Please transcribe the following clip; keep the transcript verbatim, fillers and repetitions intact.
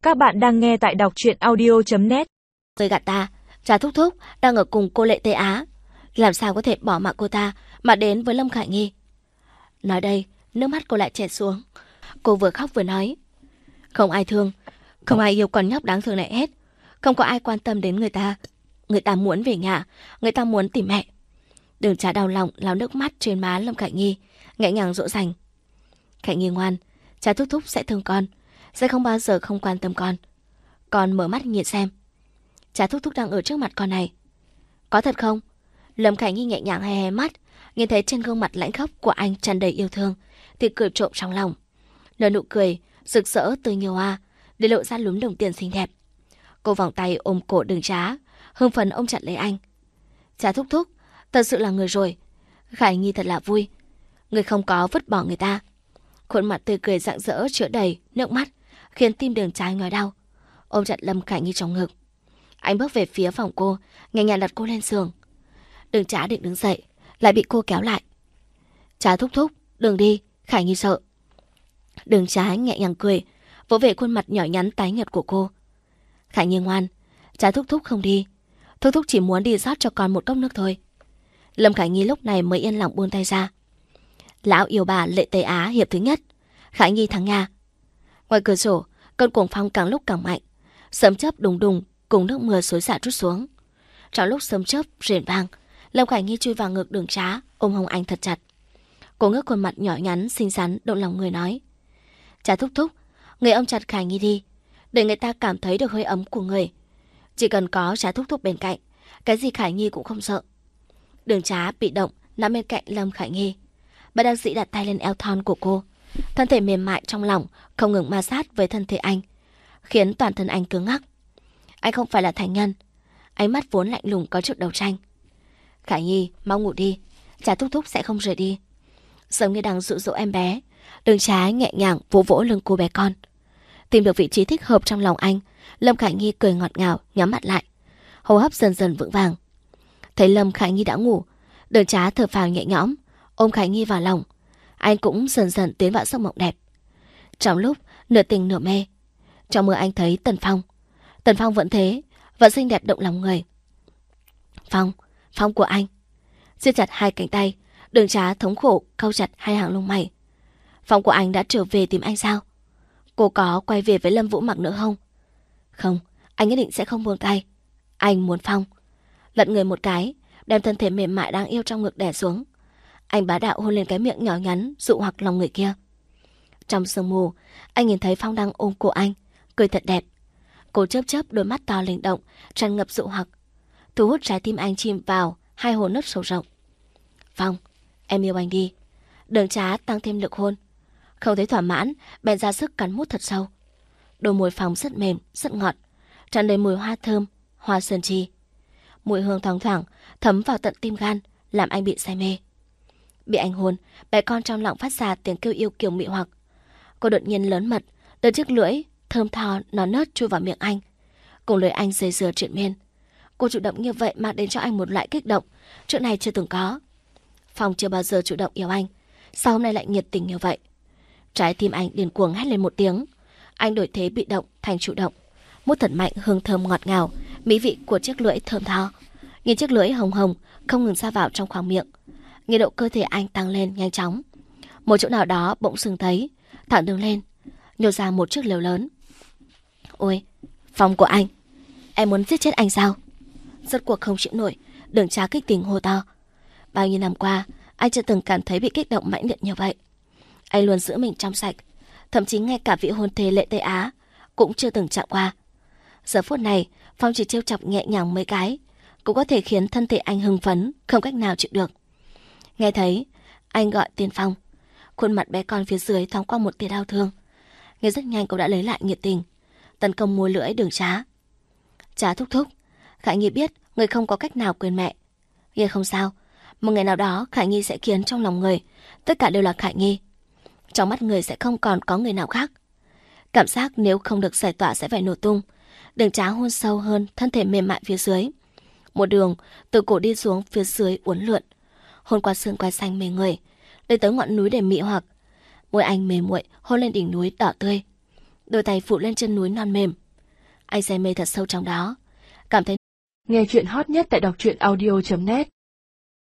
Các bạn đang nghe tại đọc truyện audio chấm net. Người gạt ta, cha thúc thúc đang ở cùng cô Lệ Tây Á, làm sao có thể bỏ mặc cô ta mà đến với Lâm Khải Nhi. Nói đây, nước mắt cô lại chảy xuống. Cô vừa khóc vừa nói, không ai thương, không ai yêu con nhóc đáng thương này hết. Không có ai quan tâm đến người ta. Người ta muốn về nhà, người ta muốn tìm mẹ. Đường Trá đau lòng lau nước mắt trên má Lâm Khải Nhi, nhẹ nhàng dỗ dành. Khải Nhi ngoan, cha thúc thúc sẽ thương con, sẽ không bao giờ không quan tâm con. Con mở mắt nhìn xem, cha thúc thúc đang ở trước mặt con này. Có thật không? Lâm Khải Nhi nhẹ nhàng hé hé mắt, nhìn thấy trên gương mặt lãnh khốc của anh tràn đầy yêu thương, thì cười trộm trong lòng. Nở nụ cười rực rỡ tươi như hoa, để lộ ra lúm đồng tiền xinh đẹp. Cô vòng tay ôm cổ Đường Trá, hưng phấn ôm chặt lấy anh. Cha thúc thúc, thật sự là người rồi. Khải Nhi thật là vui, người không có vứt bỏ người ta. Khuôn mặt tươi cười rạng rỡ chứa đầy nước mắt, khiến tim Đường Trá nhói đau. Ôm chặt Lâm Khải Nhi trong ngực, anh bước về phía phòng cô, nhẹ nhàng đặt cô lên giường. Đường Trá định đứng dậy, lại bị cô kéo lại. Cha thúc thúc, đừng đi, Khải Nhi sợ. Đường Trá nhẹ nhàng cười, vỗ về khuôn mặt nhỏ nhắn tái nhợt của cô. Khải Nhi ngoan, cha thúc thúc không đi, thúc thúc chỉ muốn đi rót cho con một cốc nước thôi. Lâm Khải Nhi lúc này mới yên lòng buông tay ra. Lão yêu bà Lệ Tây Á hiệp thứ nhất, Khải Nhi thắng nha. Ngoài cửa sổ, cơn cuồng phong càng lúc càng mạnh, sấm chớp đùng đùng cùng nước mưa xối xả trút xuống. Trong lúc sấm chớp rền vang, Lâm Khải Nhi chui vào ngực Đường Trá, ôm hông anh thật chặt. Cô ngước khuôn mặt nhỏ nhắn xinh xắn động lòng người nói, cha thúc thúc, người ôm chặt Khải Nhi đi, để người ta cảm thấy được hơi ấm của người. Chỉ cần có cha thúc thúc bên cạnh, cái gì Khải Nhi cũng không sợ. Đường Trá bị động nằm bên cạnh Lâm Khải Nhi, bà đang dĩ đặt tay lên eo thon của cô, thân thể mềm mại trong lòng không ngừng ma sát với thân thể anh, khiến toàn thân anh cứng ngắc. Anh không phải là thành nhân, ánh mắt vốn lạnh lùng có chút đấu tranh. Khải Nhi, mau ngủ đi, cha thúc thúc sẽ không rời đi. Giống như đang dụ dỗ em bé, Đường Trá nhẹ nhàng vỗ vỗ lưng cô bé con. Tìm được vị trí thích hợp trong lòng anh, Lâm Khải Nhi cười ngọt ngào, nhắm mắt lại, hô hấp dần dần vững vàng. Thấy Lâm Khải Nhi đã ngủ, Đường Trá thở phào nhẹ nhõm, ôm Khải Nhi vào lòng. Anh cũng dần dần tiến vào giấc mộng đẹp. Trong lúc nửa tình nửa mê, trong mơ anh thấy Tần Phong. Tần Phong vẫn thế, vẫn xinh đẹp động lòng người. Phong, Phong của anh. Siết chặt hai cánh tay, Đường Trá thống khổ cau chặt hai hàng lông mày. Phong của anh đã trở về tìm anh sao? Cô có quay về với Lâm Vũ Mặc nữa không? Không, anh nhất định sẽ không buông tay. Anh muốn Phong. Lật người một cái, đem thân thể mềm mại đáng yêu trong ngực đè xuống. Anh bá đạo hôn lên cái miệng nhỏ nhắn dụ hoặc lòng người kia. Trong sương mù, anh nhìn thấy Phong đang ôm cổ anh, cười thật đẹp. Cô chớp chớp đôi mắt to linh động, tràn ngập dụ hoặc, thu hút trái tim anh chìm vào hai hồ nước sâu rộng. Phong, em yêu anh đi. Đường Trá tăng thêm lực hôn. Không thấy thỏa mãn, bèn ra sức cắn mút thật sâu. Đôi môi Phong rất mềm, rất ngọt, tràn đầy mùi hoa thơm, hoa sơn chi. Mùi hương thoang thoảng thấm vào tận tim gan, làm anh bị say mê. Bị anh hôn, bé con trong lòng phát ra tiếng kêu yêu kiều mị hoặc. Cô đột nhiên lớn mật, đưa chiếc lưỡi thơm tho non nớt chui vào miệng anh, cùng lời anh dây dưa triền miên. Cô chủ động như vậy mang đến cho anh một loại kích động trước này chưa từng có. Phong chưa bao giờ chủ động yêu anh, sao hôm nay lại nhiệt tình như vậy? Trái tim anh điên cuồng hét lên một tiếng. Anh đổi thế bị động thành chủ động, mút thật mạnh hương thơm ngọt ngào, mỹ vị của chiếc lưỡi thơm tho. Nhìn chiếc lưỡi hồng hồng không ngừng ra vào trong khoang miệng, nhiệt độ cơ thể anh tăng lên nhanh chóng. Một chỗ nào đó bỗng sưng thấy, thẳng đứng lên, nhô ra một chiếc lều lớn. Ôi, Phong của anh, em muốn giết chết anh sao? Rốt cuộc không chịu nổi, Đường Trá kích tình hô to. Bao nhiêu năm qua, anh chưa từng cảm thấy bị kích động mãnh liệt như vậy. Anh luôn giữ mình trong sạch, thậm chí ngay cả vị hôn thê Lệ Tây Á cũng chưa từng chạm qua. Giờ phút này, Phong chỉ trêu chọc nhẹ nhàng mấy cái cũng có thể khiến thân thể anh hưng phấn không cách nào chịu được. Nghe thấy anh gọi tên Phong, khuôn mặt bé con phía dưới thoáng qua một tia đau thương. Nghe rất nhanh cậu đã lấy lại nhiệt tình, tấn công môi lưỡi Đường Trá. Trá thúc thúc, Khải Nhi biết người không có cách nào quên mẹ. Nghe không sao, một ngày nào đó Khải Nhi sẽ khiến trong lòng người tất cả đều là Khải Nhi. Trong mắt người sẽ không còn có người nào khác. Cảm giác nếu không được giải tỏa sẽ phải nổ tung. Đường Trá hôn sâu hơn thân thể mềm mại phía dưới, một đường từ cổ đi xuống phía dưới uốn lượn, hôn qua xương quai xanh mê người, lên tới ngọn núi để mị hoặc. Môi anh mềm muội hôn lên đỉnh núi đỏ tươi. đôi tay phụ lên chân núi non mềm. Anh say mê thật sâu trong đó, cảm thấy nghe chuyện hot nhất tại đọc truyện audio chấm net.